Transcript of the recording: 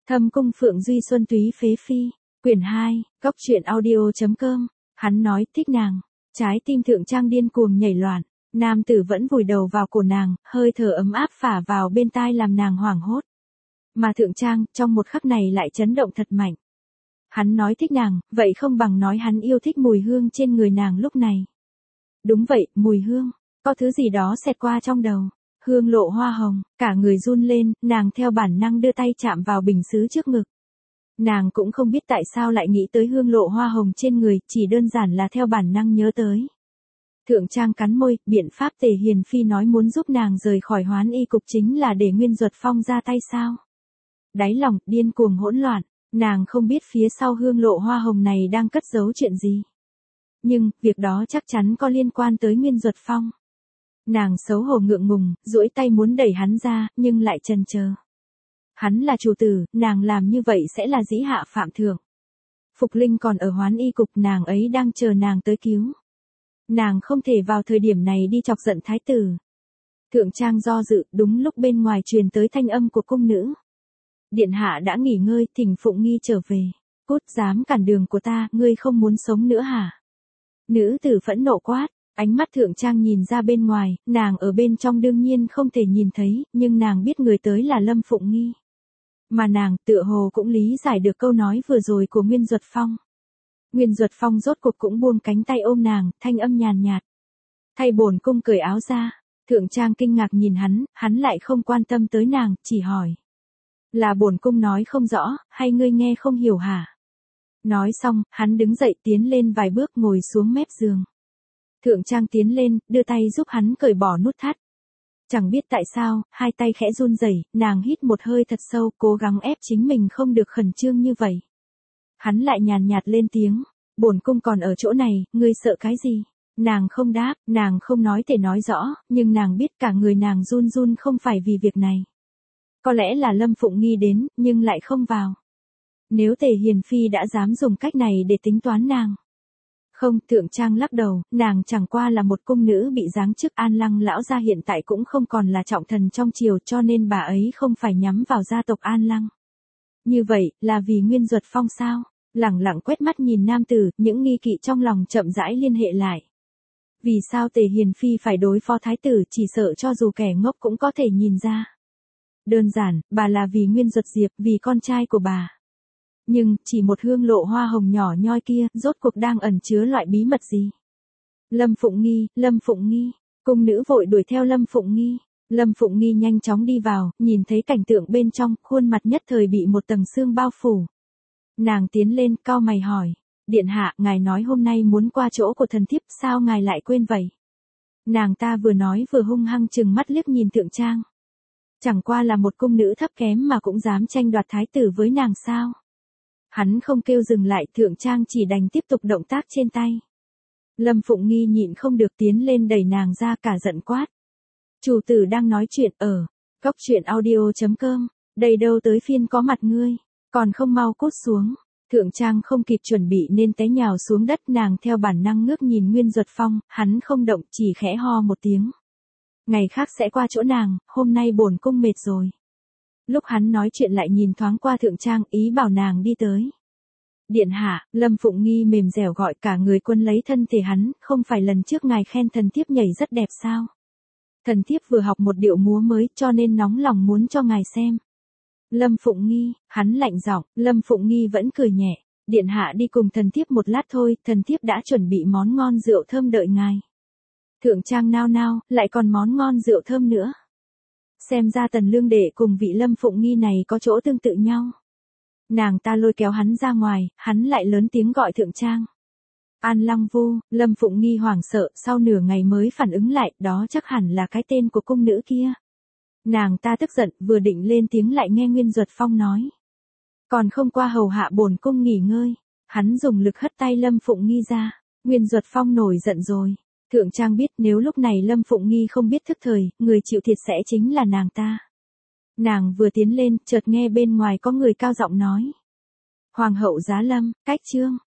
Thâm cung Phượng Duy Xuân Túy Phế Phi, quyển 2, góc truyện audio.com, hắn nói thích nàng, trái tim Thượng Trang điên cuồng nhảy loạn, nam tử vẫn vùi đầu vào cổ nàng, hơi thở ấm áp phả vào bên tai làm nàng hoảng hốt. Mà Thượng Trang, trong một khắc này lại chấn động thật mạnh. Hắn nói thích nàng, vậy không bằng nói hắn yêu thích mùi hương trên người nàng lúc này. Đúng vậy, mùi hương, có thứ gì đó xẹt qua trong đầu. Hương lộ hoa hồng, cả người run lên, nàng theo bản năng đưa tay chạm vào bình sứ trước ngực. Nàng cũng không biết tại sao lại nghĩ tới hương lộ hoa hồng trên người, chỉ đơn giản là theo bản năng nhớ tới. Thượng Trang cắn môi, biện pháp Tề Hiền Phi nói muốn giúp nàng rời khỏi Hoán Y cục chính là để Nguyên Duật Phong ra tay sao? Đáy lòng, điên cuồng hỗn loạn, nàng không biết phía sau hương lộ hoa hồng này đang cất giấu chuyện gì. Nhưng, việc đó chắc chắn có liên quan tới Nguyên Duật Phong. Nàng xấu hổ ngượng ngùng, duỗi tay muốn đẩy hắn ra, nhưng lại chần chờ. Hắn là chủ tử, nàng làm như vậy sẽ là dĩ hạ phạm thượng. Phục Linh còn ở Hoán Y cục, nàng ấy đang chờ nàng tới cứu. Nàng không thể vào thời điểm này đi chọc giận thái tử. Thượng Trang do dự, đúng lúc bên ngoài truyền tới thanh âm của cung nữ. Điện hạ đã nghỉ ngơi, thỉnh Phụng Nghi trở về. Cút, dám cản đường của ta, ngươi không muốn sống nữa hả? Nữ tử phẫn nộ quát. Ánh mắt Thượng Trang nhìn ra bên ngoài, nàng ở bên trong đương nhiên không thể nhìn thấy, nhưng nàng biết người tới là Lâm Phụng Nghi. Mà nàng tựa hồ cũng lý giải được câu nói vừa rồi của Nguyên Duật Phong. Nguyên Duật Phong rốt cuộc cũng buông cánh tay ôm nàng, thanh âm nhàn nhạt. Thay bổn cung cởi áo ra. Thượng Trang kinh ngạc nhìn hắn lại không quan tâm tới nàng, chỉ hỏi. Là bổn cung nói không rõ, hay ngươi nghe không hiểu hả? Nói xong, hắn đứng dậy tiến lên vài bước ngồi xuống mép giường. Thượng Trang tiến lên, đưa tay giúp hắn cởi bỏ nút thắt. Chẳng biết tại sao, hai tay khẽ run rẩy, nàng hít một hơi thật sâu, cố gắng ép chính mình không được khẩn trương như vậy. Hắn lại nhàn nhạt lên tiếng, bổn cung còn ở chỗ này, ngươi sợ cái gì? Nàng không đáp, nàng không nói thể nói rõ, nhưng nàng biết cả người nàng run run không phải vì việc này. Có lẽ là Lâm Phụng Nghi đến, nhưng lại không vào. Nếu Tề Hiền Phi đã dám dùng cách này để tính toán nàng. Không, Thượng Trang lắc đầu, nàng chẳng qua là một cung nữ bị giáng chức, An Lăng lão gia hiện tại cũng không còn là trọng thần trong triều, cho nên bà ấy không phải nhắm vào gia tộc An Lăng. Như vậy, là vì Nguyên Duật Phong sao? Lẳng lặng quét mắt nhìn nam tử, những nghi kỵ trong lòng chậm rãi liên hệ lại. Vì sao Tề Hiền Phi phải đối phó thái tử, chỉ sợ cho dù kẻ ngốc cũng có thể nhìn ra. Đơn giản, bà là vì Nguyên Duật Diệp, vì con trai của bà. Nhưng, chỉ một hương lộ hoa hồng nhỏ nhoi kia, rốt cuộc đang ẩn chứa loại bí mật gì? Lâm Phụng Nghi, cung nữ vội đuổi theo Lâm Phụng Nghi. Lâm Phụng Nghi nhanh chóng đi vào, nhìn thấy cảnh tượng bên trong, khuôn mặt nhất thời bị một tầng sương bao phủ. Nàng tiến lên, cau mày hỏi. Điện hạ, ngài nói hôm nay muốn qua chỗ của thần thiếp, sao ngài lại quên vậy? Nàng ta vừa nói vừa hung hăng trừng mắt liếc nhìn Thượng Trang. Chẳng qua là một cung nữ thấp kém mà cũng dám tranh đoạt thái tử với nàng sao? Hắn không kêu dừng lại, Thượng Trang chỉ đành tiếp tục động tác trên tay. Lâm Phụng Nghi nhịn không được tiến lên đẩy nàng ra, cả giận quát. Chủ tử đang nói chuyện ở góc truyện audio.com, đây đâu tới phiên có mặt ngươi, còn không mau cút xuống. Thượng Trang không kịp chuẩn bị nên té nhào xuống đất, nàng theo bản năng ngước nhìn Nguyên Duật Phong, hắn không động, chỉ khẽ ho một tiếng. Ngày khác sẽ qua chỗ nàng, hôm nay bổn cung mệt rồi. Lúc hắn nói chuyện lại nhìn thoáng qua Thượng Trang, ý bảo nàng đi tới. Điện hạ, Lâm Phụng Nghi mềm dẻo gọi, cả người quân lấy thân thể hắn, không phải lần trước ngài khen thần thiếp nhảy rất đẹp sao? Thần thiếp vừa học một điệu múa mới, cho nên nóng lòng muốn cho ngài xem. Lâm Phụng Nghi, hắn lạnh giọng, Lâm Phụng Nghi vẫn cười nhẹ. Điện hạ đi cùng thần thiếp một lát thôi, thần thiếp đã chuẩn bị món ngon rượu thơm đợi ngài. Thượng Trang nao nao, lại còn món ngon rượu thơm nữa. Xem ra Tần Lương Đệ cùng vị Lâm Phụng Nghi này có chỗ tương tự nhau. Nàng ta lôi kéo hắn ra ngoài, hắn lại lớn tiếng gọi Thượng Trang. An Lăng Vu, Lâm Phụng Nghi hoảng sợ, sau nửa ngày mới phản ứng lại, đó chắc hẳn là cái tên của cung nữ kia. Nàng ta tức giận, vừa định lên tiếng lại nghe Nguyên Duật Phong nói. Còn không qua hầu hạ bổn cung nghỉ ngơi. Hắn dùng lực hất tay Lâm Phụng Nghi ra. Nguyên Duật Phong nổi giận rồi. Thượng Trang biết nếu lúc này Lâm Phụng Nghi không biết thức thời, người chịu thiệt sẽ chính là nàng ta. Nàng vừa tiến lên, chợt nghe bên ngoài có người cao giọng nói. Hoàng hậu giá lâm, cách chương.